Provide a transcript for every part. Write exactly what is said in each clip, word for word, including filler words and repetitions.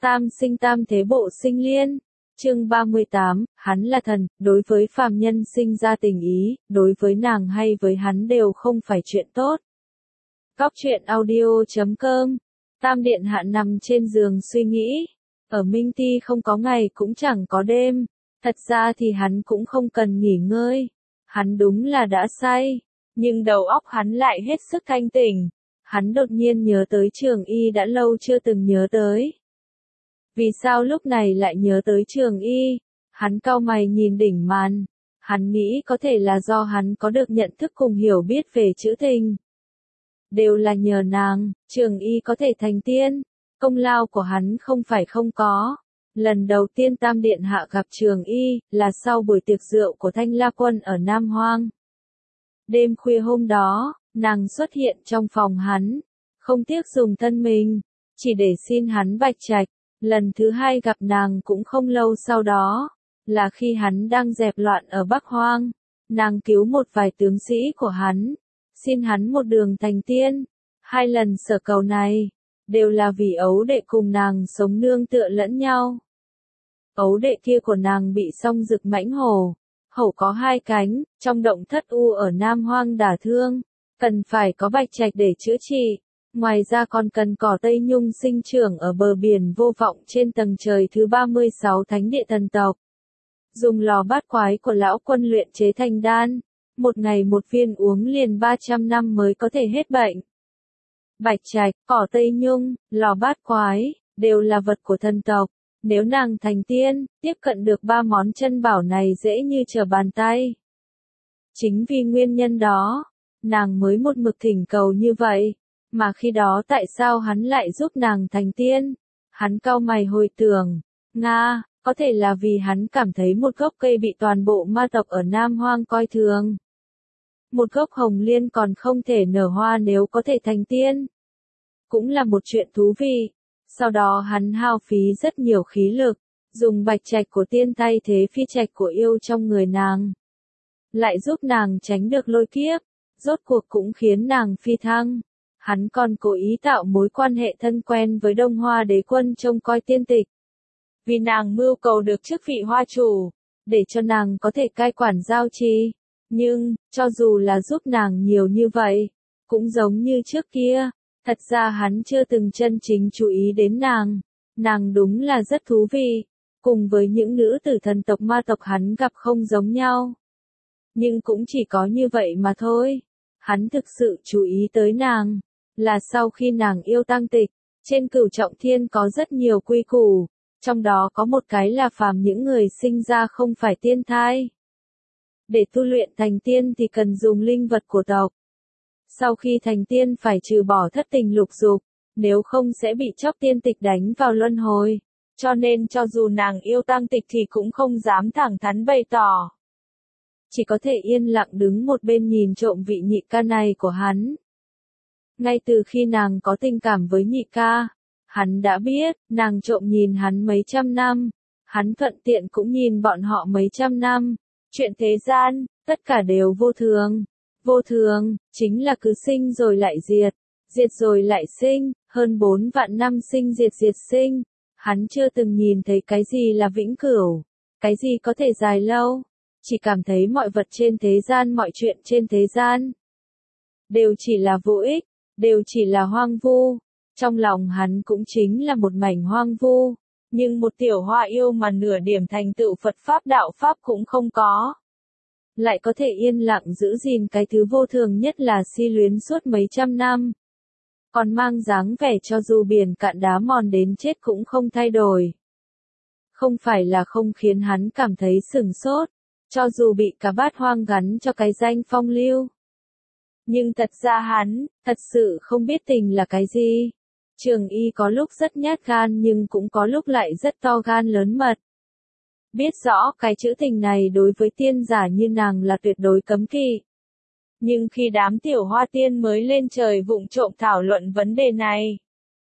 Tam sinh tam thế bộ sinh liên. Chương ba mươi tám, hắn là thần, đối với phàm nhân sinh ra tình ý, đối với nàng hay với hắn đều không phải chuyện tốt. Cóc truyện audio chấm com. Tam điện hạ nằm trên giường suy nghĩ. Ở Minh Ti không có ngày cũng chẳng có đêm. Thật ra thì hắn cũng không cần nghỉ ngơi. Hắn đúng là đã say. Nhưng đầu óc hắn lại hết sức thanh tỉnh. Hắn đột nhiên nhớ tới Trường Y đã lâu chưa từng nhớ tới. Vì sao lúc này lại nhớ tới Trường Y? Hắn cau mày nhìn đỉnh màn. Hắn nghĩ có thể là do hắn có được nhận thức cùng hiểu biết về chữ tình. Đều là nhờ nàng, Trường Y có thể thành tiên. Công lao của hắn không phải không có. Lần đầu tiên Tam Điện Hạ gặp Trường Y là sau buổi tiệc rượu của Thanh La Quân ở Nam Hoang. Đêm khuya hôm đó, nàng xuất hiện trong phòng hắn. Không tiếc dùng thân mình, chỉ để xin hắn bạch trạch. Lần thứ hai gặp nàng cũng không lâu sau đó, là khi hắn đang dẹp loạn ở Bắc Hoang. Nàng cứu một vài tướng sĩ của hắn, xin hắn một đường thành tiên. Hai lần sở cầu này, đều là vì ấu đệ cùng nàng sống nương tựa lẫn nhau. Ấu đệ kia của nàng bị song rực mãnh hổ, hổ có hai cánh, trong động thất u ở Nam Hoang đả thương, cần phải có bạch trạch để chữa trị. Ngoài ra còn cần cỏ Tây Nhung sinh trưởng ở bờ biển vô vọng trên tầng trời thứ ba mươi sáu thánh địa thần tộc. Dùng lò bát quái của lão quân luyện chế thành đan, một ngày một viên uống liền ba trăm năm mới có thể hết bệnh. Bạch trạch, cỏ Tây Nhung, lò bát quái, đều là vật của thần tộc. Nếu nàng thành tiên, tiếp cận được ba món chân bảo này dễ như trở bàn tay. Chính vì nguyên nhân đó, nàng mới một mực thỉnh cầu như vậy. Mà khi đó tại sao hắn lại giúp nàng thành tiên? Hắn cau mày hồi tưởng, Nga, có thể là vì hắn cảm thấy một gốc cây bị toàn bộ ma tộc ở Nam Hoang coi thường. Một gốc hồng liên còn không thể nở hoa nếu có thể thành tiên. Cũng là một chuyện thú vị. Sau đó hắn hao phí rất nhiều khí lực, dùng bạch trạch của tiên thay thế phi trạch của yêu trong người nàng. Lại giúp nàng tránh được lôi kiếp, rốt cuộc cũng khiến nàng phi thăng. Hắn còn cố ý tạo mối quan hệ thân quen với Đông Hoa đế quân trông coi tiên tịch. Vì nàng mưu cầu được chức vị hoa chủ, để cho nàng có thể cai quản giao trì. Nhưng, cho dù là giúp nàng nhiều như vậy, cũng giống như trước kia, thật ra hắn chưa từng chân chính chú ý đến nàng. Nàng đúng là rất thú vị, cùng với những nữ tử thần tộc ma tộc hắn gặp không giống nhau. Nhưng cũng chỉ có như vậy mà thôi. Hắn thực sự chú ý tới nàng, là sau khi nàng yêu Tăng Tịch. Trên Cửu Trọng Thiên có rất nhiều quy củ, trong đó có một cái là phàm những người sinh ra không phải tiên thai. Để tu luyện thành tiên thì cần dùng linh vật của tộc. Sau khi thành tiên phải trừ bỏ thất tình lục dục, nếu không sẽ bị chóc tiên tịch đánh vào luân hồi. Cho nên cho dù nàng yêu Tăng Tịch thì cũng không dám thẳng thắn bày tỏ. Chỉ có thể yên lặng đứng một bên nhìn trộm vị nhị ca này của hắn. Ngay từ khi nàng có tình cảm với nhị ca, hắn đã biết, nàng trộm nhìn hắn mấy trăm năm, hắn thuận tiện cũng nhìn bọn họ mấy trăm năm. Chuyện thế gian, tất cả đều vô thường. Vô thường, chính là cứ sinh rồi lại diệt, diệt rồi lại sinh, hơn bốn vạn năm sinh diệt diệt sinh. Hắn chưa từng nhìn thấy cái gì là vĩnh cửu, cái gì có thể dài lâu, chỉ cảm thấy mọi vật trên thế gian, mọi chuyện trên thế gian đều chỉ là vô ích, đều chỉ là hoang vu. Trong lòng hắn cũng chính là một mảnh hoang vu, nhưng một tiểu hoa yêu mà nửa điểm thành tựu Phật Pháp đạo Pháp cũng không có. Lại có thể yên lặng giữ gìn cái thứ vô thường nhất là si luyến suốt mấy trăm năm. Còn mang dáng vẻ cho dù biển cạn đá mòn đến chết cũng không thay đổi. Không phải là không khiến hắn cảm thấy sửng sốt, cho dù bị cả bát hoang gắn cho cái danh phong lưu. Nhưng thật ra hắn, thật sự không biết tình là cái gì. Trường Y có lúc rất nhát gan nhưng cũng có lúc lại rất to gan lớn mật. Biết rõ cái chữ tình này đối với tiên giả như nàng là tuyệt đối cấm kỵ. Nhưng khi đám tiểu hoa tiên mới lên trời vụng trộm thảo luận vấn đề này,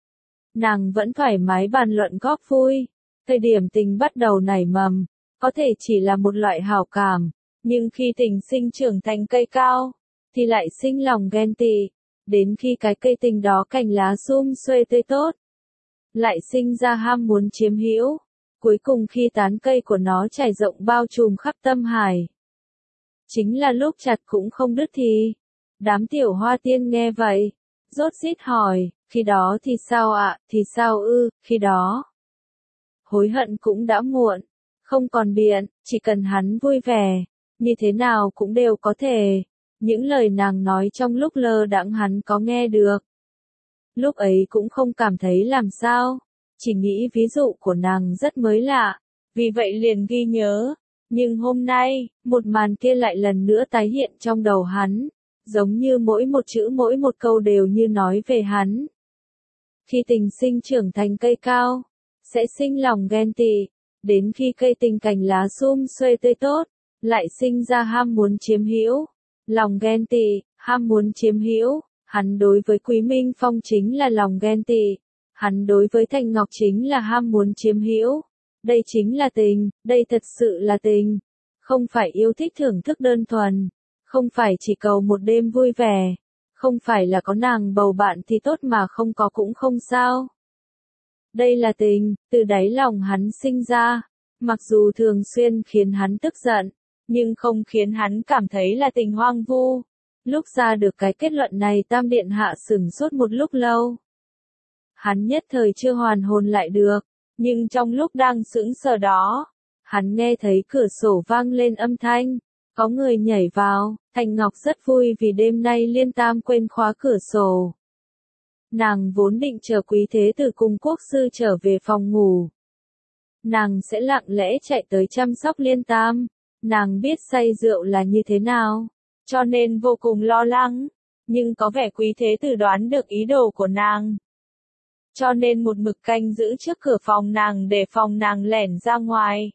nàng vẫn thoải mái bàn luận góp vui. Thời điểm tình bắt đầu nảy mầm, có thể chỉ là một loại hảo cảm, nhưng khi tình sinh trưởng thành cây cao, thì lại sinh lòng ghen tị, đến khi cái cây tình đó cành lá sum xuê tươi tốt. lại sinh ra ham muốn chiếm hữu. Cuối cùng khi tán cây của nó trải rộng bao trùm khắp tâm hải. Chính là lúc chặt cũng không đứt thì. Đám tiểu hoa tiên nghe vậy, rốt rít hỏi, khi đó thì sao ạ, thì sao ư, khi đó. Hối hận cũng đã muộn, không còn biện, chỉ cần hắn vui vẻ, như thế nào cũng đều có thể. Những lời nàng nói trong lúc lơ đãng hắn có nghe được. Lúc ấy cũng không cảm thấy làm sao, chỉ nghĩ ví dụ của nàng rất mới lạ, vì vậy liền ghi nhớ. Nhưng hôm nay, một màn kia lại lần nữa tái hiện trong đầu hắn, giống như mỗi một chữ mỗi một câu đều như nói về hắn. Khi tình sinh trưởng thành cây cao, sẽ sinh lòng ghen tị, đến khi cây tình cành lá sum xuê tươi tốt, lại sinh ra ham muốn chiếm hữu. Lòng ghen tị, ham muốn chiếm hữu, hắn đối với Quý Minh Phong chính là lòng ghen tị, hắn đối với Thanh Ngọc chính là ham muốn chiếm hữu. Đây chính là tình, đây thật sự là tình, không phải yêu thích thưởng thức đơn thuần, không phải chỉ cầu một đêm vui vẻ, không phải là có nàng bầu bạn thì tốt mà không có cũng không sao. Đây là tình, từ đáy lòng hắn sinh ra, mặc dù thường xuyên khiến hắn tức giận, nhưng không khiến hắn cảm thấy là tình hoang vu. Lúc ra được cái kết luận này Tam Điện Hạ sửng sốt một lúc lâu. Hắn nhất thời chưa hoàn hồn lại được, nhưng trong lúc đang sững sờ đó, hắn nghe thấy cửa sổ vang lên âm thanh, có người nhảy vào. Thanh Ngọc rất vui vì đêm nay Liên Tam quên khóa cửa sổ. Nàng vốn định chờ Quý Thế Tử cùng Quốc sư trở về phòng ngủ. Nàng sẽ lặng lẽ chạy tới chăm sóc Liên Tam. Nàng biết say rượu là như thế nào, cho nên vô cùng lo lắng, nhưng có vẻ Quý Thế Tử đoán được ý đồ của nàng. Cho nên một mực canh giữ trước cửa phòng nàng để phòng nàng lẻn ra ngoài.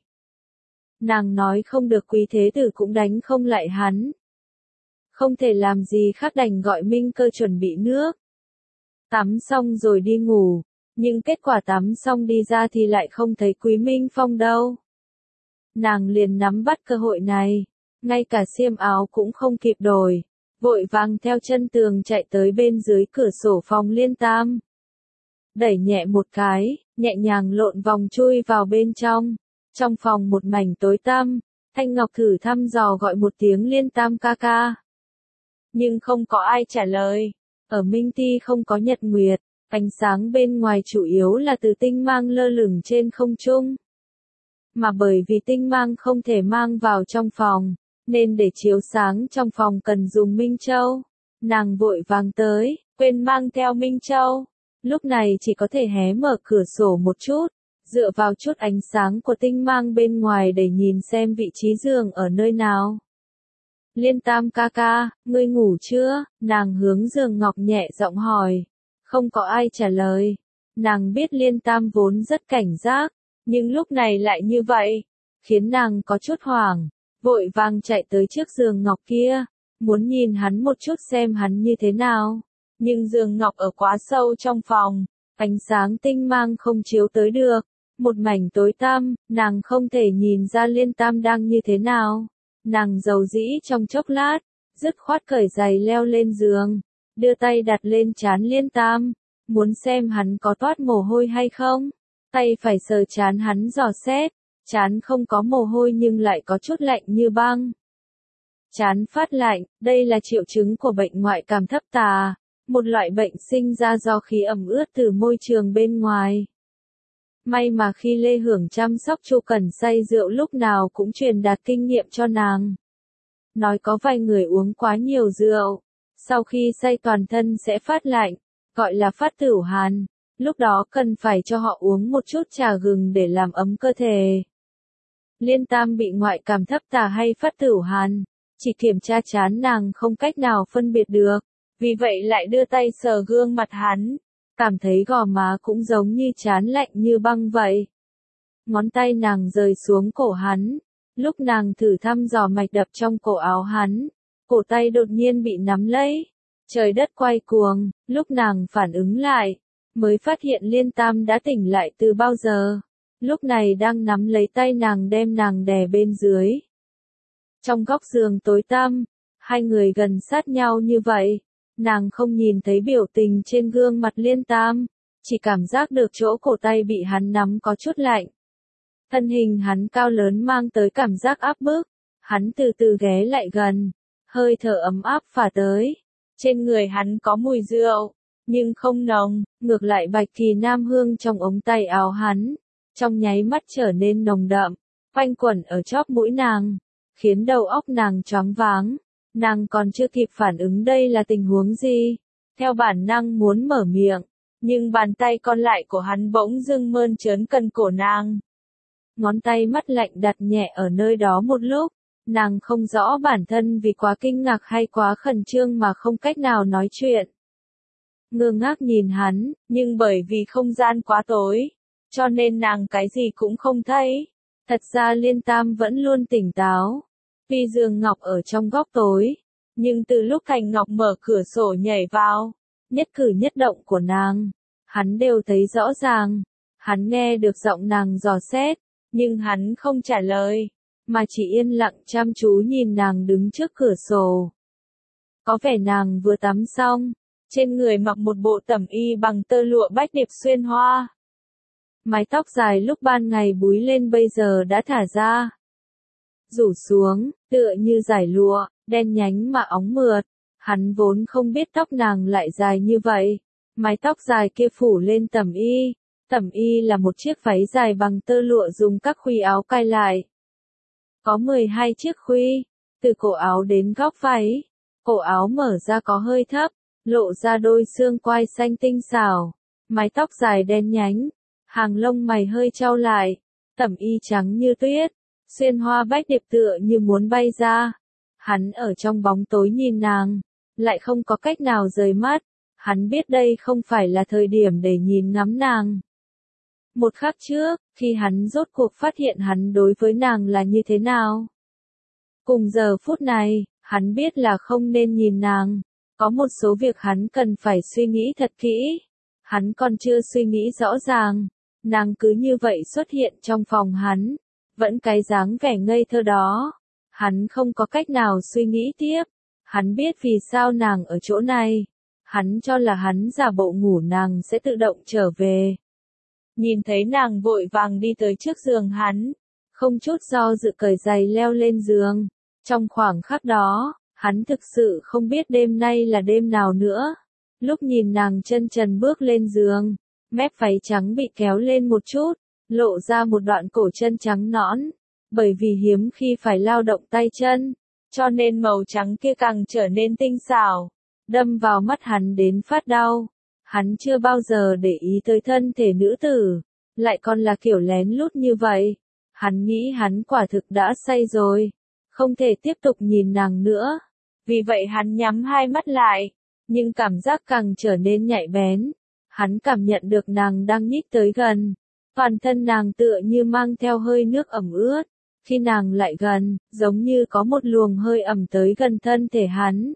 Nàng nói không được Quý Thế Tử cũng đánh không lại hắn. Không thể làm gì khác đành gọi Minh Cơ chuẩn bị nước. Tắm xong rồi đi ngủ, nhưng kết quả tắm xong đi ra thì lại không thấy Quý Minh Phong đâu. Nàng liền nắm bắt cơ hội này, ngay cả xiêm áo cũng không kịp đổi, vội vàng theo chân tường chạy tới bên dưới cửa sổ phòng Liên Tam. Đẩy nhẹ một cái, nhẹ nhàng lộn vòng chui vào bên trong. Trong phòng một mảnh tối tăm, Thanh Ngọc thử thăm dò gọi một tiếng Liên Tam ca ca. Nhưng không có ai trả lời. Ở Minh Ti không có nhật nguyệt, ánh sáng bên ngoài chủ yếu là từ tinh mang lơ lửng trên không trung. Mà bởi vì tinh mang không thể mang vào trong phòng, nên để chiếu sáng trong phòng cần dùng Minh Châu. Nàng vội vàng tới, quên mang theo Minh Châu. Lúc này chỉ có thể hé mở cửa sổ một chút, dựa vào chút ánh sáng của tinh mang bên ngoài để nhìn xem vị trí giường ở nơi nào. Liên Tam ca ca, ngươi ngủ chưa? Nàng hướng giường ngọc nhẹ giọng hỏi. Không có ai trả lời. Nàng biết Liên Tam vốn rất cảnh giác, nhưng lúc này lại như vậy, khiến nàng có chút hoảng, vội vàng chạy tới trước giường ngọc kia, muốn nhìn hắn một chút xem hắn như thế nào. Nhưng giường ngọc ở quá sâu trong phòng, ánh sáng tinh mang không chiếu tới được, một mảnh tối tăm, nàng không thể nhìn ra Liên Tam đang như thế nào. Nàng dầu dĩ trong chốc lát, dứt khoát cởi giày leo lên giường, đưa tay đặt lên trán Liên Tam, muốn xem hắn có toát mồ hôi hay không. Tay phải sờ trán hắn dò xét, trán không có mồ hôi nhưng lại có chút lạnh như băng. Trán phát lạnh, đây là triệu chứng của bệnh ngoại cảm thấp tà, một loại bệnh sinh ra do khí ẩm ướt từ môi trường bên ngoài. May mà khi Lê Hưởng chăm sóc Chu Cẩn say rượu lúc nào cũng truyền đạt kinh nghiệm cho nàng. Nói có vài người uống quá nhiều rượu, sau khi say toàn thân sẽ phát lạnh, gọi là phát tửu hàn. Lúc đó cần phải cho họ uống một chút trà gừng để làm ấm cơ thể. Liên Tam bị ngoại cảm thấp tà hay phát tửu hàn, chỉ kiểm tra trán nàng không cách nào phân biệt được, vì vậy lại đưa tay sờ gương mặt hắn, cảm thấy gò má cũng giống như trán lạnh như băng vậy. Ngón tay nàng rời xuống cổ hắn, lúc nàng thử thăm dò mạch đập trong cổ áo hắn, cổ tay đột nhiên bị nắm lấy, trời đất quay cuồng, lúc nàng phản ứng lại, mới phát hiện Liên Tam đã tỉnh lại từ bao giờ, lúc này đang nắm lấy tay nàng đem nàng đè bên dưới. Trong góc giường tối tăm, hai người gần sát nhau như vậy, nàng không nhìn thấy biểu tình trên gương mặt Liên Tam, chỉ cảm giác được chỗ cổ tay bị hắn nắm có chút lạnh. Thân hình hắn cao lớn mang tới cảm giác áp bức, hắn từ từ ghé lại gần, hơi thở ấm áp phả tới. Trên người hắn có mùi rượu, nhưng không nồng, ngược lại bạch kỳ nam hương trong ống tay áo hắn, trong nháy mắt trở nên nồng đậm, quanh quẩn ở chóp mũi nàng, khiến đầu óc nàng choáng váng. Nàng còn chưa kịp phản ứng đây là tình huống gì, theo bản năng muốn mở miệng, nhưng bàn tay còn lại của hắn bỗng dưng mơn trớn cần cổ nàng. Ngón tay mắt lạnh đặt nhẹ ở nơi đó một lúc, nàng không rõ bản thân vì quá kinh ngạc hay quá khẩn trương mà không cách nào nói chuyện. Ngơ ngác nhìn hắn, nhưng bởi vì không gian quá tối, cho nên nàng cái gì cũng không thấy. Thật ra Liên Tam vẫn luôn tỉnh táo. Tuy giường ngọc ở trong góc tối, nhưng từ lúc Thành Ngọc mở cửa sổ nhảy vào, nhất cử nhất động của nàng, hắn đều thấy rõ ràng. Hắn nghe được giọng nàng dò xét, nhưng hắn không trả lời, mà chỉ yên lặng chăm chú nhìn nàng đứng trước cửa sổ. Có vẻ nàng vừa tắm xong, trên người mặc một bộ tẩm y bằng tơ lụa bách điệp xuyên hoa. Mái tóc dài lúc ban ngày búi lên bây giờ đã thả ra, rủ xuống, tựa như dải lụa, đen nhánh mà óng mượt. Hắn vốn không biết tóc nàng lại dài như vậy. Mái tóc dài kia phủ lên tẩm y. Tẩm y là một chiếc váy dài bằng tơ lụa dùng các khuy áo cài lại. Có mười hai chiếc khuy, từ cổ áo đến góc váy. Cổ áo mở ra có hơi thấp, lộ ra đôi xương quai xanh tinh xảo. Mái tóc dài đen nhánh, hàng lông mày hơi chau lại, tẩm y trắng như tuyết, xuyên hoa bách điệp tựa như muốn bay ra. Hắn ở trong bóng tối nhìn nàng, lại không có cách nào rời mắt. Hắn biết đây không phải là thời điểm để nhìn ngắm nàng. Một khắc trước, khi hắn rốt cuộc phát hiện hắn đối với nàng là như thế nào. Cùng giờ phút này, hắn biết là không nên nhìn nàng. Có một số việc hắn cần phải suy nghĩ thật kỹ. Hắn còn chưa suy nghĩ rõ ràng. Nàng cứ như vậy xuất hiện trong phòng hắn. Vẫn cái dáng vẻ ngây thơ đó. Hắn không có cách nào suy nghĩ tiếp. Hắn biết vì sao nàng ở chỗ này. Hắn cho là hắn giả bộ ngủ nàng sẽ tự động trở về. Nhìn thấy nàng vội vàng đi tới trước giường hắn. Không chút do dự cởi giày leo lên giường. Trong khoảng khắc đó, hắn thực sự không biết đêm nay là đêm nào nữa. Lúc nhìn nàng chân trần bước lên giường, mép váy trắng bị kéo lên một chút, lộ ra một đoạn cổ chân trắng nõn. Bởi vì hiếm khi phải lao động tay chân, cho nên màu trắng kia càng trở nên tinh xảo, đâm vào mắt hắn đến phát đau. Hắn chưa bao giờ để ý tới thân thể nữ tử, lại còn là kiểu lén lút như vậy. Hắn nghĩ hắn quả thực đã say rồi, không thể tiếp tục nhìn nàng nữa. Vì vậy hắn nhắm hai mắt lại, nhưng cảm giác càng trở nên nhạy bén. Hắn cảm nhận được nàng đang nhích tới gần, toàn thân nàng tựa như mang theo hơi nước ẩm ướt. Khi nàng lại gần, giống như có một luồng hơi ẩm tới gần thân thể hắn.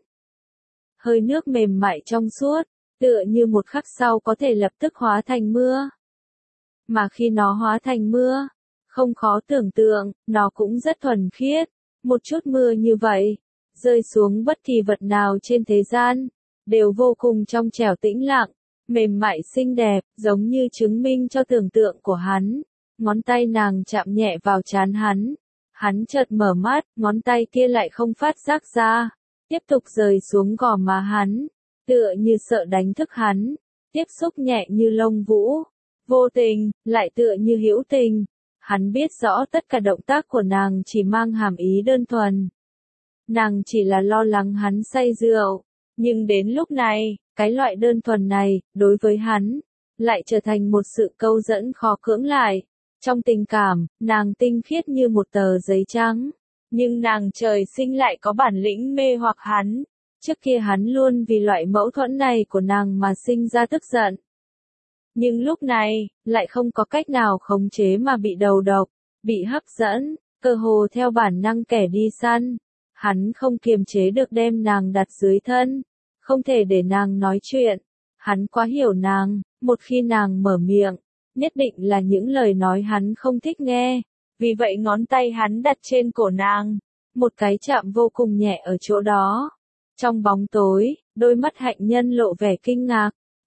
Hơi nước mềm mại trong suốt, tựa như một khắc sau có thể lập tức hóa thành mưa. Mà khi nó hóa thành mưa, không khó tưởng tượng, nó cũng rất thuần khiết. Một chút mưa như vậy, rơi xuống bất kỳ vật nào trên thế gian, đều vô cùng trong trẻo tĩnh lặng, mềm mại xinh đẹp, giống như chứng minh cho tưởng tượng của hắn. Ngón tay nàng chạm nhẹ vào trán hắn. Hắn chợt mở mắt, ngón tay kia lại không phát giác ra. Tiếp tục rời xuống gò má hắn, tựa như sợ đánh thức hắn. Tiếp xúc nhẹ như lông vũ, vô tình, lại tựa như hữu tình. Hắn biết rõ tất cả động tác của nàng chỉ mang hàm ý đơn thuần. Nàng chỉ là lo lắng hắn say rượu. Nhưng đến lúc này, cái loại đơn thuần này, đối với hắn, lại trở thành một sự câu dẫn khó cưỡng lại. Trong tình cảm, nàng tinh khiết như một tờ giấy trắng. Nhưng nàng trời sinh lại có bản lĩnh mê hoặc hắn. Trước kia hắn luôn vì loại mâu thuẫn này của nàng mà sinh ra tức giận. Nhưng lúc này, lại không có cách nào khống chế mà bị đầu độc, bị hấp dẫn, cơ hồ theo bản năng kẻ đi săn. Hắn không kiềm chế được đem nàng đặt dưới thân, không thể để nàng nói chuyện. Hắn quá hiểu nàng, một khi nàng mở miệng, nhất định là những lời nói hắn không thích nghe. Vì vậy ngón tay hắn đặt trên cổ nàng, một cái chạm vô cùng nhẹ ở chỗ đó. Trong bóng tối, đôi mắt hạnh nhân lộ vẻ kinh ngạc,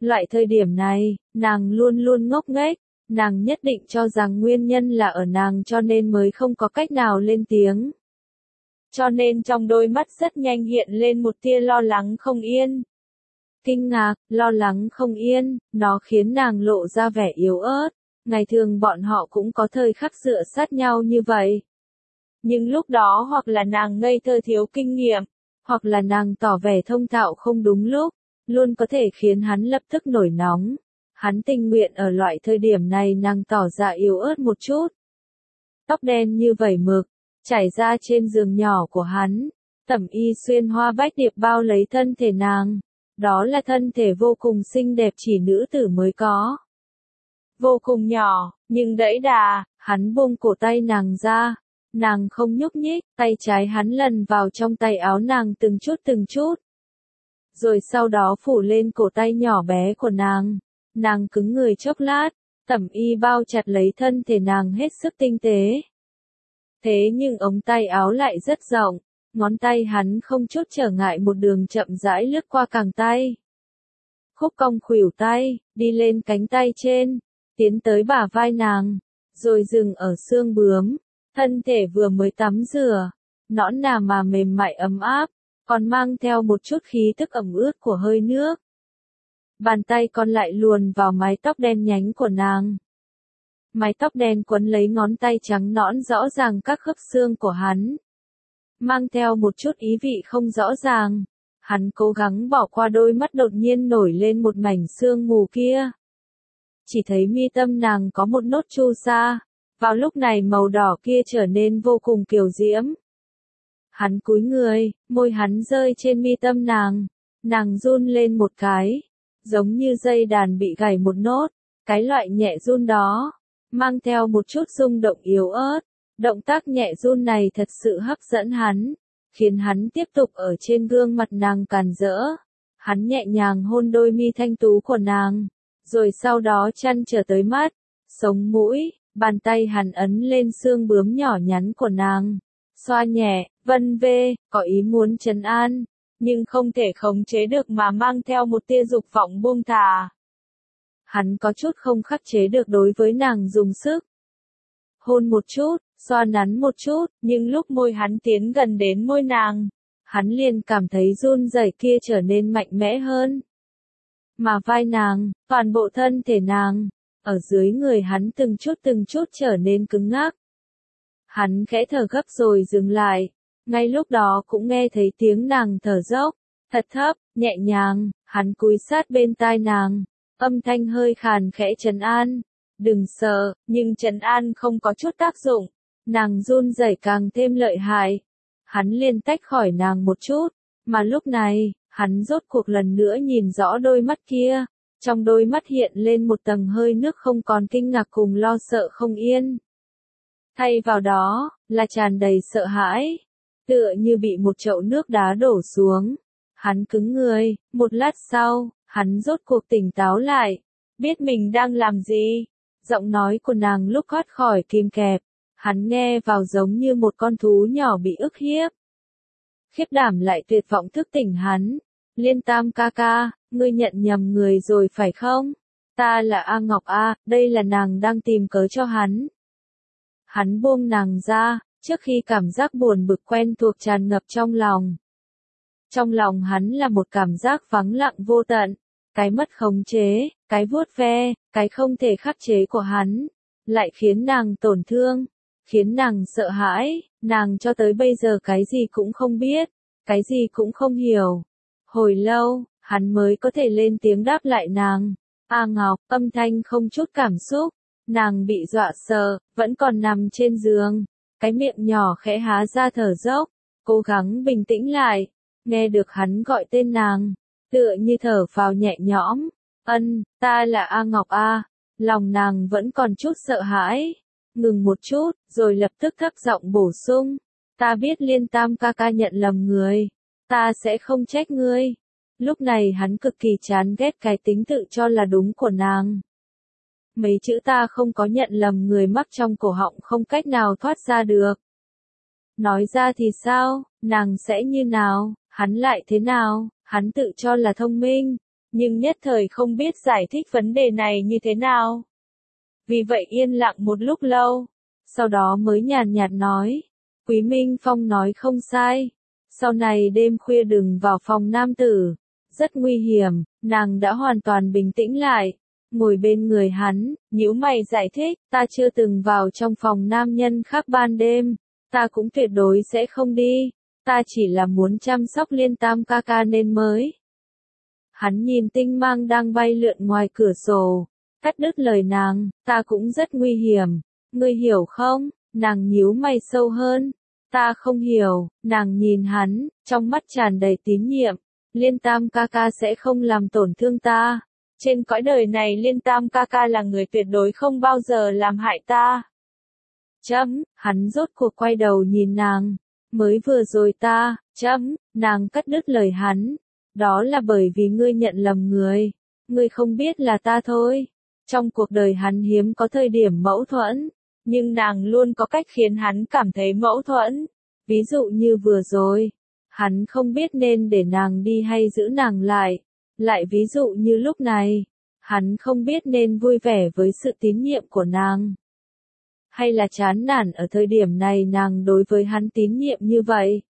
Loại thời điểm này, nàng luôn luôn ngốc nghếch, nàng nhất định cho rằng nguyên nhân là ở nàng cho nên mới không có cách nào lên tiếng. Cho nên trong đôi mắt rất nhanh hiện lên một tia lo lắng không yên. Kinh ngạc, lo lắng không yên, nó khiến nàng lộ ra vẻ yếu ớt. Ngày thường bọn họ cũng có thời khắc dựa sát nhau như vậy. Nhưng lúc đó hoặc là nàng ngây thơ thiếu kinh nghiệm, hoặc là nàng tỏ vẻ thông thạo không đúng lúc, luôn có thể khiến hắn lập tức nổi nóng. Hắn tình nguyện ở loại thời điểm này nàng tỏ ra yếu ớt một chút. Tóc đen như vẩy mực, chảy ra trên giường nhỏ của hắn, tẩm y xuyên hoa bách điệp bao lấy thân thể nàng. Đó là thân thể vô cùng xinh đẹp chỉ nữ tử mới có. Vô cùng nhỏ, nhưng đẫy đà, hắn buông cổ tay nàng ra. Nàng không nhúc nhích, tay trái hắn lần vào trong tay áo nàng từng chút từng chút. Rồi sau đó phủ lên cổ tay nhỏ bé của nàng. Nàng cứng người chốc lát, tẩm y bao chặt lấy thân thể nàng hết sức tinh tế. Thế nhưng ống tay áo lại rất rộng, ngón tay hắn không chút trở ngại một đường chậm rãi lướt qua cẳng tay. Khúc cong khuỷu tay, đi lên cánh tay trên, tiến tới bả vai nàng, rồi dừng ở xương bướm. Thân thể vừa mới tắm rửa, nõn nà mà mềm mại ấm áp, còn mang theo một chút khí tức ẩm ướt của hơi nước. Bàn tay còn lại luồn vào mái tóc đen nhánh của nàng. Mái tóc đen quấn lấy ngón tay trắng nõn rõ ràng các khớp xương của hắn. Mang theo một chút ý vị không rõ ràng. Hắn cố gắng bỏ qua đôi mắt đột nhiên nổi lên một mảnh sương mù kia. Chỉ thấy mi tâm nàng có một nốt chu sa. Vào lúc này màu đỏ kia trở nên vô cùng kiều diễm. Hắn cúi người, môi hắn rơi trên mi tâm nàng. Nàng run lên một cái, giống như dây đàn bị gảy một nốt. Cái loại nhẹ run đó, mang theo một chút rung động yếu ớt. Động tác nhẹ run này thật sự hấp dẫn hắn, khiến hắn tiếp tục ở trên gương mặt nàng càn rỡ. Hắn nhẹ nhàng hôn đôi mi thanh tú của nàng, rồi sau đó chăn trở tới mắt, sống mũi. Bàn tay hắn ấn lên xương bướm nhỏ nhắn của nàng, xoa nhẹ, vân vê, có ý muốn trấn an, nhưng không thể khống chế được mà mang theo một tia dục vọng buông thả. Hắn có chút không khắc chế được đối với nàng dùng sức. Hôn một chút, xoa nắn một chút, nhưng lúc môi hắn tiến gần đến môi nàng, hắn liền cảm thấy run rẩy kia trở nên mạnh mẽ hơn. Mà vai nàng, toàn bộ thân thể nàng, ở dưới người hắn từng chút từng chút trở nên cứng ngắc. Hắn khẽ thở gấp rồi dừng lại. Ngay lúc đó cũng nghe thấy tiếng nàng thở dốc, thật thấp, nhẹ nhàng, hắn cúi sát bên tai nàng, âm thanh hơi khàn khẽ trấn an. Đừng sợ, nhưng trấn an không có chút tác dụng. Nàng run rẩy càng thêm lợi hại. Hắn liền tách khỏi nàng một chút, mà lúc này, hắn rốt cuộc lần nữa nhìn rõ đôi mắt kia. Trong đôi mắt hiện lên một tầng hơi nước không còn kinh ngạc cùng lo sợ không yên. Thay vào đó, là tràn đầy sợ hãi. Tựa như bị một chậu nước đá đổ xuống. Hắn cứng người, một lát sau, hắn rốt cuộc tỉnh táo lại. Biết mình đang làm gì. Giọng nói của nàng lúc thoát khỏi kìm kẹp. Hắn nghe vào giống như một con thú nhỏ bị ức hiếp. Khiếp đảm lại tuyệt vọng thức tỉnh hắn. Liên Tam ca ca, ngươi nhận nhầm người rồi phải không? Ta là A Ngọc A, đây là nàng đang tìm cớ cho hắn. Hắn buông nàng ra, trước khi cảm giác buồn bực quen thuộc tràn ngập trong lòng. Trong lòng hắn là một cảm giác vắng lặng vô tận, cái mất khống chế, cái vuốt ve, cái không thể khắc chế của hắn, lại khiến nàng tổn thương, khiến nàng sợ hãi, nàng cho tới bây giờ cái gì cũng không biết, cái gì cũng không hiểu. Hồi lâu, hắn mới có thể lên tiếng đáp lại nàng. A Ngọc, âm thanh không chút cảm xúc. Nàng bị dọa sợ, vẫn còn nằm trên giường. Cái miệng nhỏ khẽ há ra thở dốc, cố gắng bình tĩnh lại. Nghe được hắn gọi tên nàng, tựa như thở phào nhẹ nhõm. Ân, ta là A Ngọc A. Lòng nàng vẫn còn chút sợ hãi. Ngừng một chút, rồi lập tức thấp giọng bổ sung. Ta biết Liên Tam ca ca nhận lầm người. Ta sẽ không trách ngươi. Lúc này hắn cực kỳ chán ghét cái tính tự cho là đúng của nàng. Mấy chữ ta không có nhận lầm người mắc trong cổ họng không cách nào thoát ra được. Nói ra thì sao, nàng sẽ như nào, hắn lại thế nào, hắn tự cho là thông minh, nhưng nhất thời không biết giải thích vấn đề này như thế nào. Vì vậy yên lặng một lúc lâu, sau đó mới nhàn nhạt nói, Quý Minh Phong nói không sai, sau này đêm khuya đừng vào phòng nam tử, rất nguy hiểm. Nàng đã hoàn toàn bình tĩnh lại, ngồi bên người hắn, nhíu mày giải thích, ta chưa từng vào trong phòng nam nhân khác ban đêm, ta cũng tuyệt đối sẽ không đi, ta chỉ là muốn chăm sóc Liên Tam ca ca nên mới. Hắn nhìn tinh mang đang bay lượn ngoài cửa sổ, cắt đứt lời nàng, ta cũng rất nguy hiểm, ngươi hiểu không? Nàng nhíu mày sâu hơn, ta không hiểu. Nàng nhìn hắn, trong mắt tràn đầy tín nhiệm, Liên Tam ca ca sẽ không làm tổn thương ta, trên cõi đời này Liên Tam ca ca là người tuyệt đối không bao giờ làm hại ta. Chấm, hắn rốt cuộc quay đầu nhìn nàng, mới vừa rồi ta, chấm, nàng cắt đứt lời hắn, đó là bởi vì ngươi nhận lầm người, ngươi không biết là ta thôi. Trong cuộc đời hắn hiếm có thời điểm mâu thuẫn, nhưng nàng luôn có cách khiến hắn cảm thấy mâu thuẫn. Ví dụ như vừa rồi, hắn không biết nên để nàng đi hay giữ nàng lại. Lại ví dụ như lúc này, hắn không biết nên vui vẻ với sự tín nhiệm của nàng, hay là chán nản ở thời điểm này nàng đối với hắn tín nhiệm như vậy.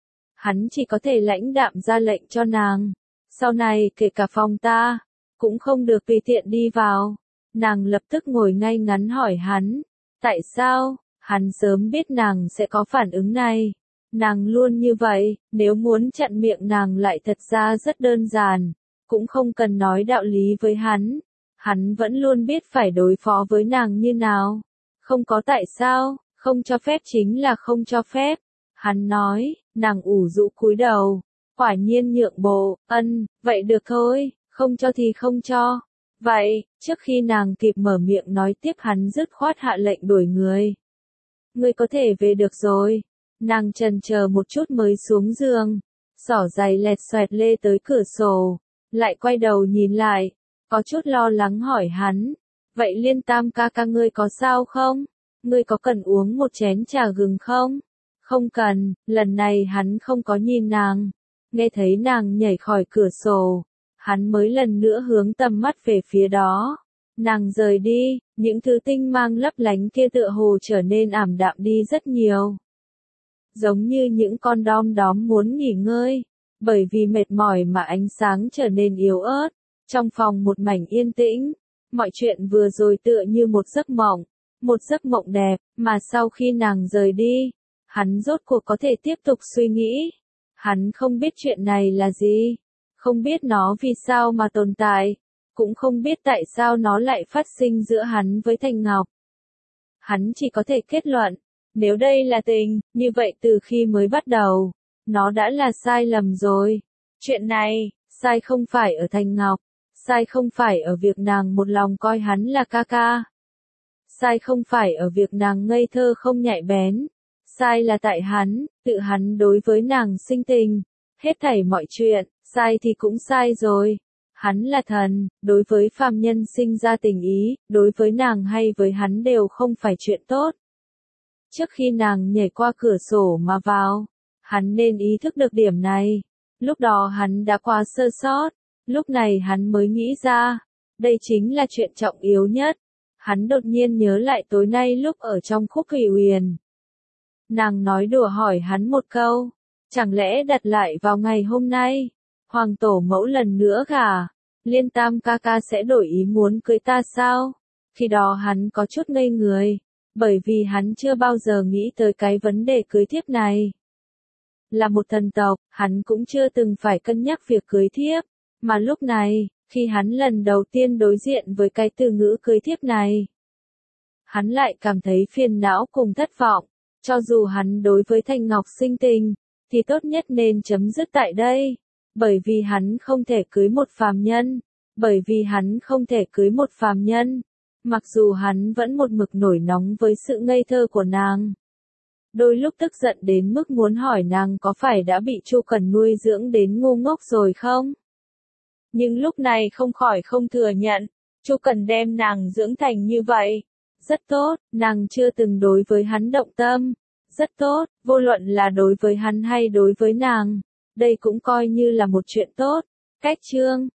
Hắn chỉ có thể lãnh đạm ra lệnh cho nàng, sau này kể cả phòng ta, cũng không được tùy tiện đi vào. Nàng lập tức ngồi ngay ngắn hỏi hắn, tại sao? Hắn sớm biết nàng sẽ có phản ứng này. Nàng luôn như vậy, nếu muốn chặn miệng nàng lại thật ra rất đơn giản, cũng không cần nói đạo lý với hắn. Hắn vẫn luôn biết phải đối phó với nàng như nào. Không có tại sao, không cho phép chính là không cho phép. Hắn nói, nàng ủ rũ cúi đầu, quả nhiên nhượng bộ, ân, vậy được thôi, không cho thì không cho. Vậy, trước khi nàng kịp mở miệng nói tiếp hắn dứt khoát hạ lệnh đuổi người. Ngươi có thể về được rồi. Nàng chần chờ một chút mới xuống giường, xỏ giày lẹt xoẹt lê tới cửa sổ, lại quay đầu nhìn lại, có chút lo lắng hỏi hắn, vậy Liên Tam ca ca ngươi có sao không? Ngươi có cần uống một chén trà gừng không? Không cần. Lần này hắn không có nhìn nàng, nghe thấy nàng nhảy khỏi cửa sổ, hắn mới lần nữa hướng tầm mắt về phía đó. Nàng rời đi, những thứ tinh mang lấp lánh kia tựa hồ trở nên ảm đạm đi rất nhiều. Giống như những con đom đóm muốn nghỉ ngơi, bởi vì mệt mỏi mà ánh sáng trở nên yếu ớt. Trong phòng một mảnh yên tĩnh, mọi chuyện vừa rồi tựa như một giấc mộng, một giấc mộng đẹp, mà sau khi nàng rời đi, hắn rốt cuộc có thể tiếp tục suy nghĩ. Hắn không biết chuyện này là gì, không biết nó vì sao mà tồn tại, cũng không biết tại sao nó lại phát sinh giữa hắn với Thanh Ngọc. Hắn chỉ có thể kết luận, nếu đây là tình, như vậy từ khi mới bắt đầu, nó đã là sai lầm rồi. Chuyện này, sai không phải ở Thanh Ngọc, sai không phải ở việc nàng một lòng coi hắn là ca ca. Sai không phải ở việc nàng ngây thơ không nhạy bén. Sai là tại hắn, tự hắn đối với nàng sinh tình. Hết thảy mọi chuyện, sai thì cũng sai rồi. Hắn là thần, đối với phàm nhân sinh ra tình ý, đối với nàng hay với hắn đều không phải chuyện tốt. Trước khi nàng nhảy qua cửa sổ mà vào, hắn nên ý thức được điểm này. Lúc đó hắn đã quá sơ sót, lúc này hắn mới nghĩ ra, đây chính là chuyện trọng yếu nhất. Hắn đột nhiên nhớ lại tối nay lúc ở trong Khúc Thủy Huyền. Nàng nói đùa hỏi hắn một câu, chẳng lẽ đặt lại vào ngày hôm nay, Hoàng tổ mẫu lần nữa gả, Liên Tam ca ca sẽ đổi ý muốn cưới ta sao? Khi đó hắn có chút ngây người, bởi vì hắn chưa bao giờ nghĩ tới cái vấn đề cưới thiếp này. Là một thần tộc, hắn cũng chưa từng phải cân nhắc việc cưới thiếp, mà lúc này, khi hắn lần đầu tiên đối diện với cái từ ngữ cưới thiếp này, hắn lại cảm thấy phiền não cùng thất vọng. Cho dù hắn đối với Thanh Ngọc sinh tình, thì tốt nhất nên chấm dứt tại đây, bởi vì hắn không thể cưới một phàm nhân, bởi vì hắn không thể cưới một phàm nhân, mặc dù hắn vẫn một mực nổi nóng với sự ngây thơ của nàng. Đôi lúc tức giận đến mức muốn hỏi nàng có phải đã bị Chu Cần nuôi dưỡng đến ngu ngốc rồi không? Nhưng lúc này không khỏi không thừa nhận, Chu Cần đem nàng dưỡng thành như vậy. Rất tốt, nàng chưa từng đối với hắn động tâm. Rất tốt, vô luận là đối với hắn hay đối với nàng. Đây cũng coi như là một chuyện tốt. Cách chương